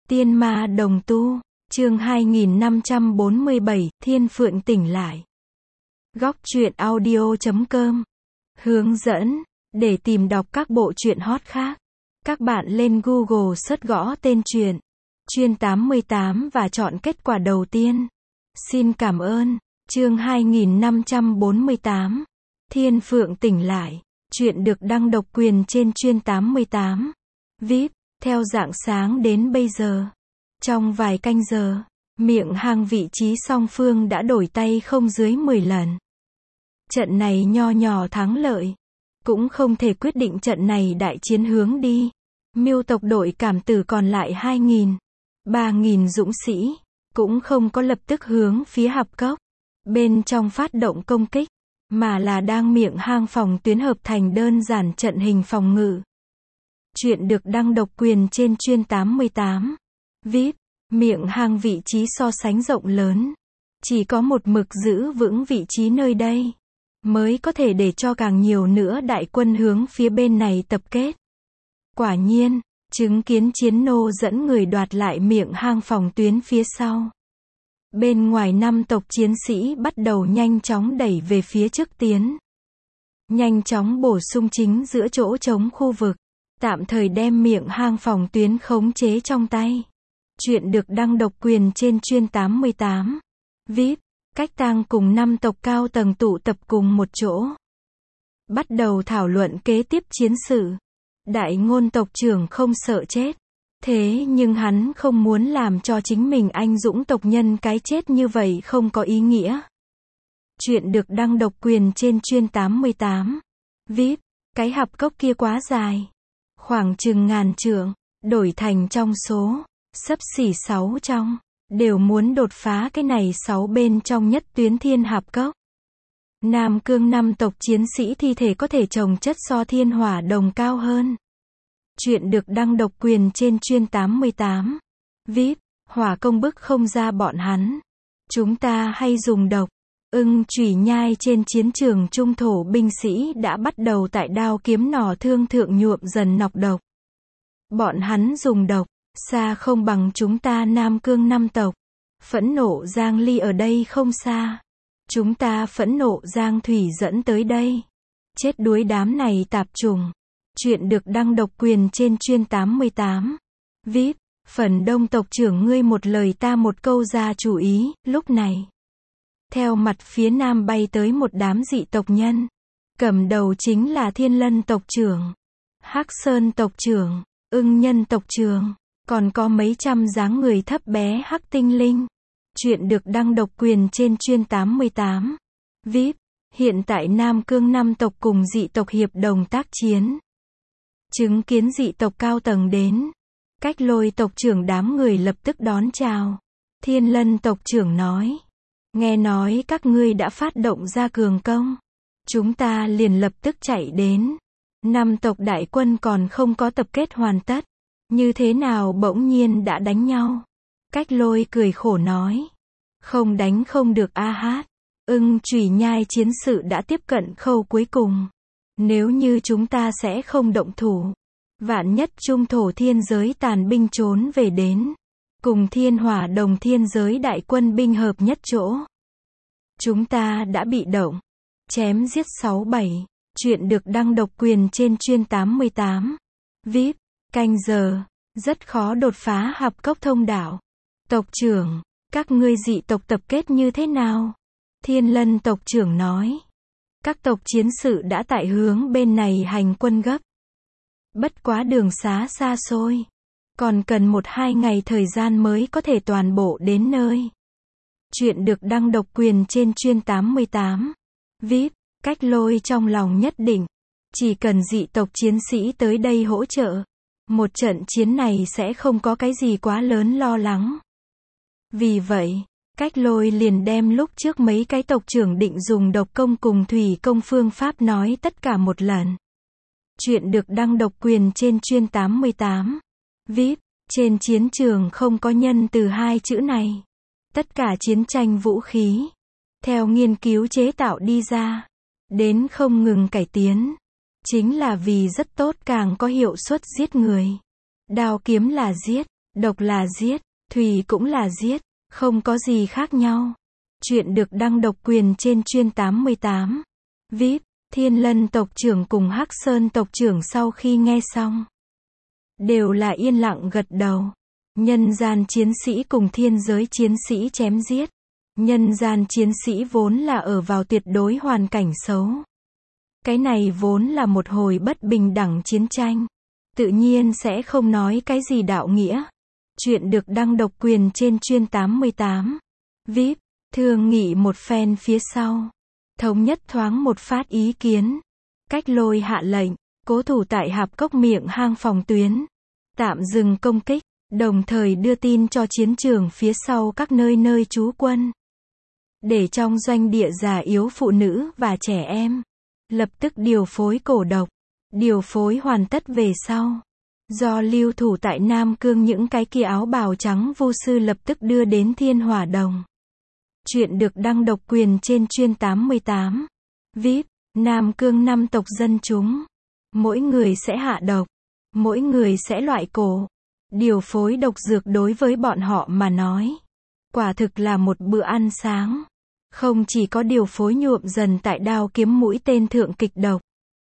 Tiên ma đồng tu, chương 2547, Thiên Phượng tỉnh lại. Góc truyện audio.com hướng dẫn, để tìm đọc các bộ truyện hot khác. Các bạn lên Google search gõ tên truyện, Chuyên 88 và chọn kết quả đầu tiên. Xin cảm ơn. Chương 2548, Thiên Phượng tỉnh lại. Truyện được đăng độc quyền trên Chuyên 88. VIP, theo rạng sáng đến bây giờ. Trong vài canh giờ, miệng hang vị trí song phương đã đổi tay không dưới 10 lần. Trận này nho nhỏ thắng lợi, cũng không thể quyết định trận này đại chiến hướng đi. Miêu tộc đội cảm tử còn lại 2.000, 3.000 dũng sĩ, cũng không có lập tức hướng phía hạp cốc bên trong phát động công kích, mà là đang miệng hang phòng tuyến hợp thành đơn giản trận hình phòng ngự. Chuyện được đăng độc quyền trên Chuyên 88. VIP, miệng hang vị trí so sánh rộng lớn. Chỉ có một mực giữ vững vị trí nơi đây, mới có thể để cho càng nhiều nữa đại quân hướng phía bên này tập kết. Quả nhiên, chứng kiến chiến nô dẫn người đoạt lại miệng hang phòng tuyến phía sau. Bên ngoài 5 tộc chiến sĩ bắt đầu nhanh chóng đẩy về phía trước tiến. Nhanh chóng bổ sung chính giữa chỗ trống khu vực. Tạm thời đem miệng hang phòng tuyến khống chế trong tay. Chuyện được đăng độc quyền trên Chuyên 88. VIP, Cách Tang cùng 5 tộc cao tầng tụ tập cùng một chỗ. Bắt đầu thảo luận kế tiếp chiến sự. Đại ngôn tộc trưởng không sợ chết. Thế nhưng hắn không muốn làm cho chính mình anh dũng tộc nhân cái chết như vậy không có ý nghĩa. Chuyện được đăng độc quyền trên Chuyên 88. VIP, cái hạp cốc kia quá dài. Khoảng chừng 1000 trượng, đổi thành trong số, xấp xỉ 6 trong, đều muốn đột phá cái này 6 bên trong nhất tuyến thiên hạp cốc. Nam Cương 5 tộc chiến sĩ thi thể có thể trồng chất so thiên hỏa đồng cao hơn. Chuyện được đăng độc quyền trên Chuyên 88. VIP, hỏa công bức không ra bọn hắn. Chúng ta hay dùng độc. Ưng chủy nhai trên chiến trường trung thổ binh sĩ đã bắt đầu tại đao kiếm nỏ thương thượng nhuộm dần nọc độc. Bọn hắn dùng độc, xa không bằng chúng ta Nam Cương 5 tộc. Phẫn nộ Giang Ly ở đây không xa. Chúng ta phẫn nộ Giang Thủy dẫn tới đây. Chết đuối đám này tạp trùng. Chuyện được đăng độc quyền trên Chuyên 88. VIP, phần đông tộc trưởng ngươi một lời ta một câu ra chủ ý, lúc này. Theo mặt phía nam bay tới một đám dị tộc nhân. Cầm đầu chính là Thiên Lân tộc trưởng, Hắc Sơn tộc trưởng, Ưng Nhân tộc trưởng, còn có mấy trăm dáng người thấp bé hắc tinh linh. Chuyện được đăng độc quyền trên Chuyên 88. VIP, hiện tại Nam Cương 5 tộc cùng dị tộc hiệp đồng tác chiến. Chứng kiến dị tộc cao tầng đến. Cách Lôi tộc trưởng đám người lập tức đón chào. Thiên Lân tộc trưởng nói. Nghe nói các ngươi đã phát động ra cường công. Chúng ta liền lập tức chạy đến. 5 tộc đại quân còn không có tập kết hoàn tất. Như thế nào bỗng nhiên đã đánh nhau? Cách Lôi cười khổ nói. Không đánh không được a hát. Ưng chủy nhai chiến sự đã tiếp cận khâu cuối cùng. Nếu như chúng ta sẽ không động thủ. Vạn nhất trung thổ thiên giới tàn binh trốn về đến. Cùng thiên hỏa đồng thiên giới đại quân binh hợp nhất chỗ. Chúng ta đã bị động. Chém giết 6-7. Chuyện được đăng độc quyền trên Chuyên 88. VIP, canh giờ. Rất khó đột phá hạp cốc thông đạo. Tộc trưởng, các ngươi dị tộc tập kết như thế nào? Thiên Lân tộc trưởng nói. Các tộc chiến sự đã tại hướng bên này hành quân gấp. Bất quá đường xá xa xôi. Còn cần 1-2 ngày thời gian mới có thể toàn bộ đến nơi. Chuyện được đăng độc quyền trên Chuyên 88. VIP, Cách Lôi trong lòng nhất định. Chỉ cần dị tộc chiến sĩ tới đây hỗ trợ. Một trận chiến này sẽ không có cái gì quá lớn lo lắng. Vì vậy, Cách Lôi liền đem lúc trước mấy cái tộc trưởng định dùng độc công cùng thủy công phương pháp nói tất cả một lần. Chuyện được đăng độc quyền trên Chuyên 88. VIP, trên chiến trường không có nhân từ 2 chữ này. Tất cả chiến tranh vũ khí, theo nghiên cứu chế tạo đi ra, đến không ngừng cải tiến. Chính là vì rất tốt càng có hiệu suất giết người. Đao kiếm là giết, Độc là giết, thủy cũng là giết, không có gì khác nhau. Chuyện được đăng độc quyền trên chuyên 88. VIP, Thiên Lân tộc trưởng cùng Hắc Sơn tộc trưởng sau khi nghe xong, đều là yên lặng gật đầu. Nhân gian chiến sĩ cùng thiên giới chiến sĩ chém giết. Nhân gian chiến sĩ vốn là ở vào tuyệt đối hoàn cảnh xấu. Cái này vốn là một hồi bất bình đẳng chiến tranh. Tự nhiên sẽ không nói cái gì đạo nghĩa. Chuyện được đăng độc quyền trên chuyên 88. VIP, thương nghị một phen phía sau. Thống nhất thoáng một phát ý kiến. Cách Lôi hạ lệnh, cố thủ tại hạp cốc miệng hang phòng tuyến. Tạm dừng công kích, đồng thời đưa tin cho chiến trường phía sau các nơi nơi trú quân. Để trong doanh địa già yếu phụ nữ và trẻ em. Lập tức điều phối cổ độc. Điều phối hoàn tất về sau. Do lưu thủ tại Nam Cương những cái kia áo bào trắng vu sư lập tức đưa đến Thiên Hỏa Đồng. Chuyện được đăng độc quyền trên chuyên 88. VIP, Nam Cương 5 tộc dân chúng. Mỗi người sẽ hạ độc. Mỗi người sẽ loại cổ. Điều phối độc dược đối với bọn họ mà nói. Quả thực là một bữa ăn sáng. Không chỉ có điều phối nhuộm dần tại đao kiếm mũi tên thượng kịch độc.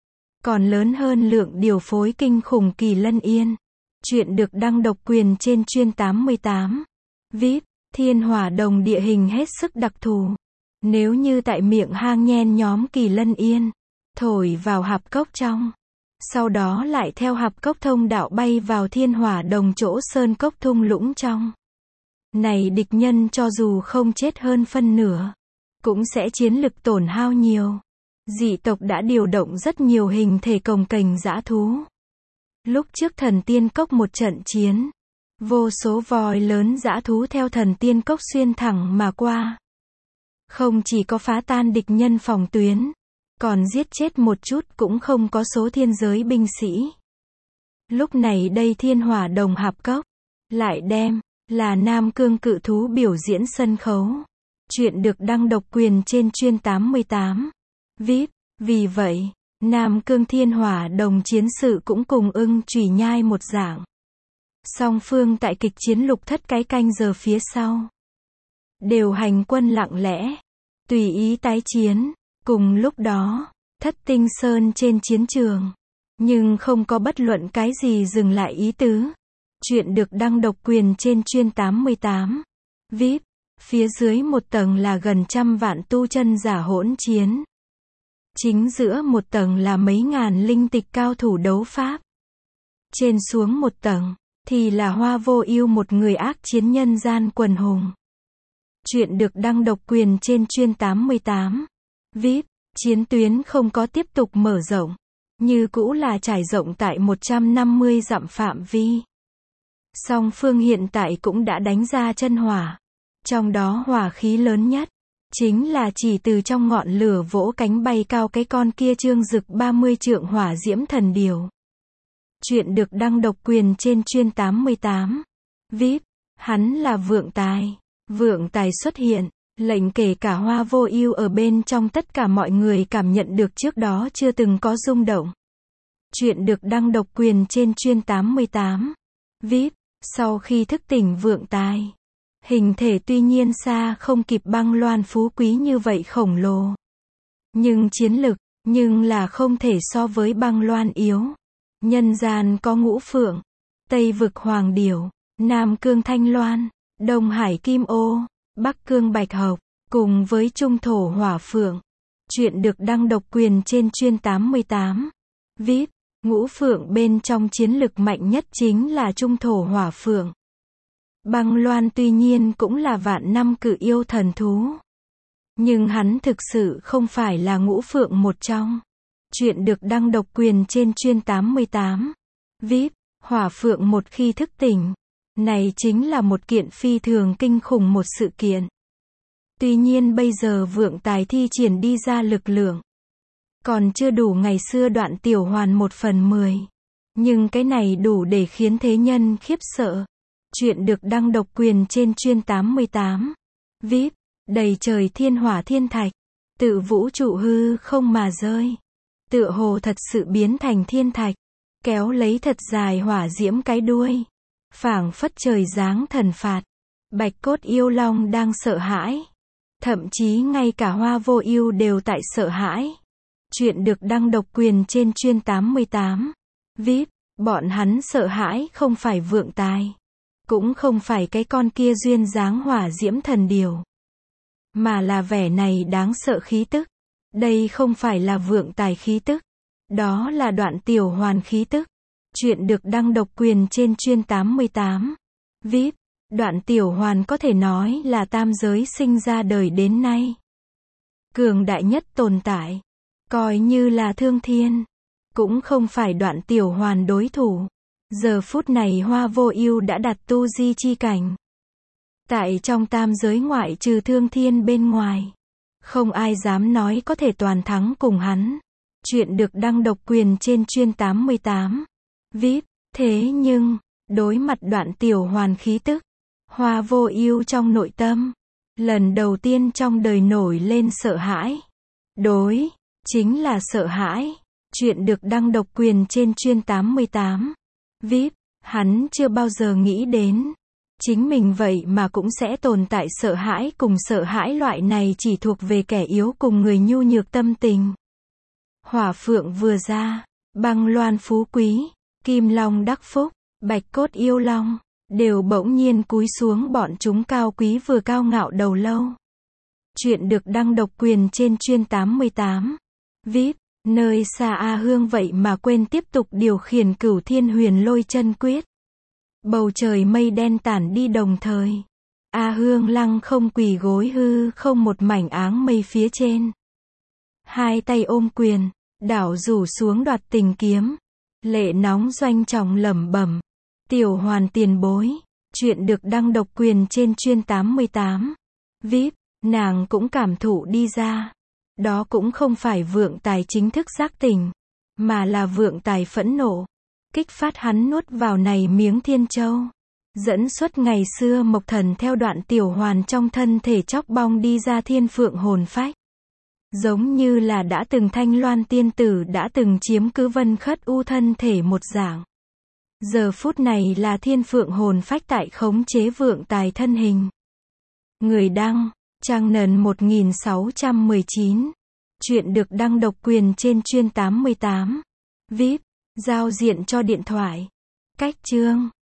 Còn lớn hơn lượng điều phối kinh khủng Kỳ Lân Yên. Chuyện được đăng độc quyền trên chuyên 88. VIP, Thiên Hỏa Đồng địa hình hết sức đặc thù. Nếu như tại miệng hang nhen nhóm Kỳ Lân Yên, thổi vào hạp cốc trong. Sau đó lại theo hạp cốc thông đạo bay vào Thiên Hỏa Đồng chỗ sơn cốc thung lũng trong. Này địch nhân cho dù không chết hơn phân nửa, cũng sẽ chiến lực tổn hao nhiều. Dị tộc đã điều động rất nhiều hình thể cồng kềnh dã thú. Lúc trước thần tiên cốc một trận chiến, vô số voi lớn dã thú theo thần tiên cốc xuyên thẳng mà qua. Không chỉ có phá tan địch nhân phòng tuyến, còn giết chết một chút cũng không có số thiên giới binh sĩ. Lúc này đây Thiên Hỏa Đồng hạp cốc, lại đem, là Nam Cương cự thú biểu diễn sân khấu. Chuyện được đăng độc quyền trên chuyên 88. VIP, vì vậy, Nam Cương Thiên Hỏa Đồng chiến sự cũng cùng ưng chủy nhai một dạng. Song phương tại kịch chiến lục thất cái canh giờ phía sau. Đều hành quân lặng lẽ, tùy ý tái chiến. Cùng lúc đó, Thất Tinh Sơn trên chiến trường. Nhưng không có bất luận cái gì dừng lại ý tứ. Chuyện được đăng độc quyền trên chuyên 88. VIP, phía dưới một tầng là gần 100 vạn tu chân giả hỗn chiến. Chính giữa một tầng là mấy ngàn linh tịch cao thủ đấu pháp. Trên xuống một tầng, thì là Hoa Vô Ưu một người ác chiến nhân gian quần hùng. Chuyện được đăng độc quyền trên chuyên 88. VIP, chiến tuyến không có tiếp tục mở rộng. Như cũ là trải rộng tại 150 dặm phạm vi. Song phương hiện tại cũng đã đánh ra chân hỏa. Trong đó hỏa khí lớn nhất, chính là chỉ từ trong ngọn lửa vỗ cánh bay cao cái con kia trương rực 30 trượng hỏa diễm thần điều. Chuyện được đăng độc quyền trên chuyên 88. VIP, hắn là Vượng Tài. Vượng Tài xuất hiện, lệnh kể cả Hoa Vô Ưu ở bên trong tất cả mọi người cảm nhận được trước đó chưa từng có rung động. Chuyện được đăng độc quyền trên chuyên 88. VIP, sau khi thức tỉnh Vượng Tài, hình thể tuy nhiên xa không kịp Băng Loan phú quý như vậy khổng lồ. Nhưng chiến lực, nhưng là không thể so với Băng Loan yếu. Nhân gian có Ngũ Phượng, Tây vực Hoàng Điểu, Nam Cương Thanh Loan, Đông Hải Kim Ô, Bắc Cương Bạch Hộc, cùng với Trung Thổ Hỏa Phượng. Chuyện được đăng độc quyền trên chuyên 88. VIP, Ngũ Phượng bên trong chiến lực mạnh nhất chính là Trung Thổ Hỏa Phượng. Băng Loan tuy nhiên cũng là vạn năm cự yêu thần thú. Nhưng hắn thực sự không phải là Ngũ Phượng một trong. Chuyện được đăng độc quyền trên chuyên 88. VIP, Hỏa Phượng một khi thức tỉnh, này chính là một kiện phi thường kinh khủng một sự kiện. Tuy nhiên bây giờ Vượng Tài thi triển đi ra lực lượng, còn chưa đủ ngày xưa Đoạn Tiểu Hoàn 1/10. Nhưng cái này đủ để khiến thế nhân khiếp sợ. Chuyện được đăng độc quyền trên chuyên 88. VIP, đầy trời thiên hỏa thiên thạch, tự vũ trụ hư không mà rơi. Tựa hồ thật sự biến thành thiên thạch, kéo lấy thật dài hỏa diễm cái đuôi. Phảng phất trời giáng thần phạt. Bạch cốt yêu long đang sợ hãi. Thậm chí ngay cả Hoa Vô Ưu đều tại sợ hãi. Chuyện được đăng độc quyền trên Chuyên 88. VIP, bọn hắn sợ hãi không phải vượng tài. Cũng không phải cái con kia duyên dáng hỏa diễm thần điều. Mà là vẻ này đáng sợ khí tức. Đây không phải là vượng tài khí tức. Đó là Đoạn Tiểu Hoàn khí tức. Chuyện được đăng độc quyền trên Chuyên 88. VIP, Đoạn Tiểu Hoàn có thể nói là tam giới sinh ra đời đến nay. Cường đại nhất tồn tại. Coi như là thương thiên. Cũng không phải Đoạn Tiểu Hoàn đối thủ. Giờ phút này Hoa Vô Ưu đã đặt tu di chi cảnh. Tại trong tam giới ngoại trừ thương thiên bên ngoài. Không ai dám nói có thể toàn thắng cùng hắn. Chuyện được đăng độc quyền trên Chuyên 88. VIP, thế nhưng, đối mặt Đoạn Tiểu Hoàn khí tức. Hoa Vô Ưu trong nội tâm. Lần đầu tiên trong đời nổi lên sợ hãi. Đối, chính là sợ hãi. Chuyện được đăng độc quyền trên Chuyên 88. VIP, hắn chưa bao giờ nghĩ đến. Chính mình vậy mà cũng sẽ tồn tại sợ hãi cùng sợ hãi loại này chỉ thuộc về kẻ yếu cùng người nhu nhược tâm tình. Hỏa Phượng vừa ra, Băng Loan phú quý, Kim Long đắc phúc, Bạch cốt yêu long, đều bỗng nhiên cúi xuống bọn chúng cao quý vừa cao ngạo đầu lâu. Chuyện được đăng độc quyền trên Chuyên 88. VIP, nơi xa A Hương vậy mà quên tiếp tục điều khiển Cửu Thiên Huyền Lôi chân quyết. Bầu trời mây đen tản đi đồng thời. A Hương lăng không quỳ gối hư không một mảnh áng mây phía trên. Hai tay ôm quyền, đảo rủ xuống đoạt tình kiếm. Lệ nóng doanh trọng lẩm bẩm. Tiểu Hoàn tiền bối. Chuyện được đăng độc quyền trên Chuyên 88. VIP, nàng cũng cảm thụ đi ra. Đó cũng không phải vượng tài chính thức giác tỉnh. Mà là vượng tài phẫn nộ. Kích phát hắn nuốt vào này miếng thiên châu. Dẫn xuất ngày xưa Mộc Thần theo Đoạn Tiểu Hoàn trong thân thể chóc bong đi ra thiên phượng hồn phách. Giống như là đã từng Thanh Loan tiên tử đã từng chiếm cứ Vân Khất U thân thể một dạng. Giờ phút này là thiên phượng hồn phách tại khống chế vượng tài thân hình. Người đăng, Trang Nần 1619. Chuyện được đăng độc quyền trên Chuyên 88. VIP, giao diện cho điện thoại. Cách chương